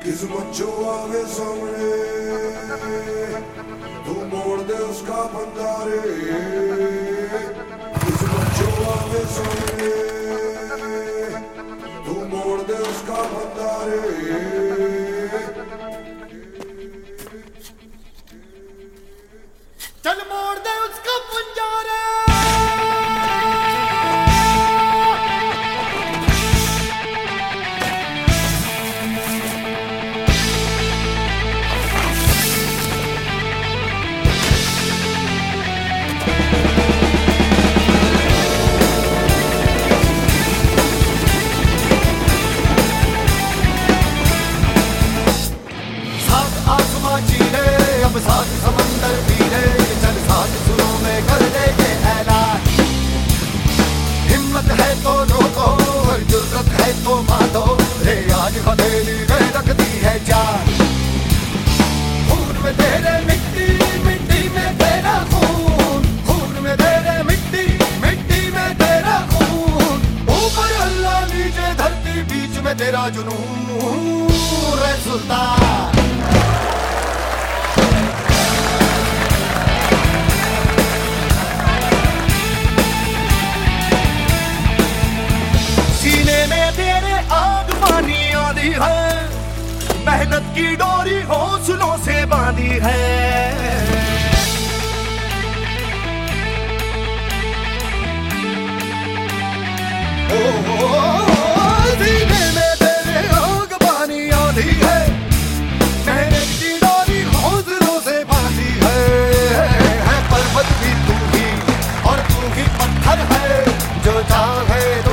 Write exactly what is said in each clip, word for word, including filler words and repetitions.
किस्मत जो आवे सामने तू मोड़ दे उसका बंदारे। किस्मत जो आवे सामने तू मोड़ दे उसका बंदारे। चल मोड़ दे उसका बंजारे। अब साथ समंदर भी है, चल साथ सुरों में कर दे के ऐलान। हिम्मत है तो रोको और जुर्रत है तो मारो, रे आज हथेली में रखती है जान। खून में तेरे मिट्टी, मिट्टी में तेरा खून, खून में तेरे मिट्टी, मिट्टी में तेरा खून। ऊपर अल्लाह नीचे धरती, बीच में तेरा जुनून, रे सुल्तान। तेरे आग पानी आदि है, मेहनत की डोरी हौसलों से बांधी है। ओ, ओ, ओ सीने में तेरे आग पानी आदि है, मेहनत की डोरी हौसलों से बांधी है। है पर्वत भी तू ही और तू ही पत्थर है, जो चाहे तू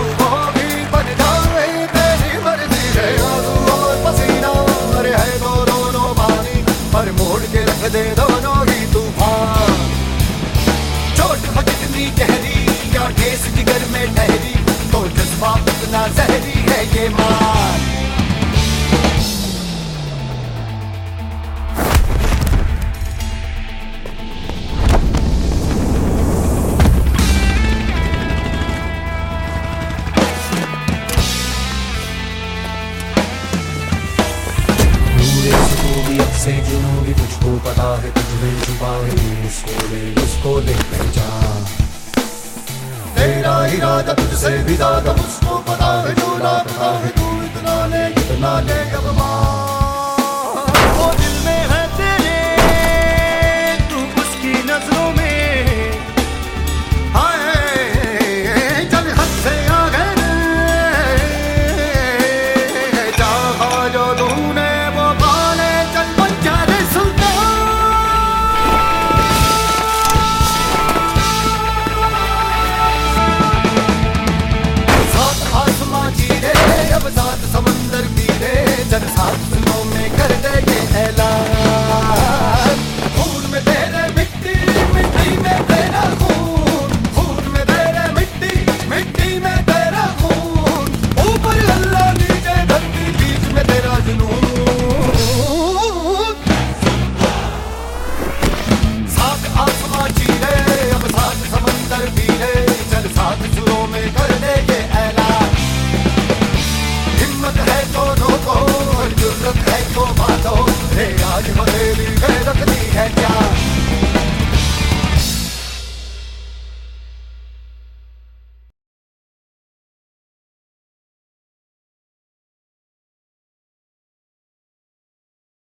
दे दोनों ही तूफान। चोट हो कितनी गहरी या ठेस जिगर में ठहरी, तो जज्बा उतना जहरी है ये मान। से जुनून भी तुझको पता है, तुझमें छुपा है, उसको ले उसको ले पहचान। तेरा इरादा तुझसे भी ज्यादा उसको पता है, जो लापता है तू इतना ले इतना ले अब मान।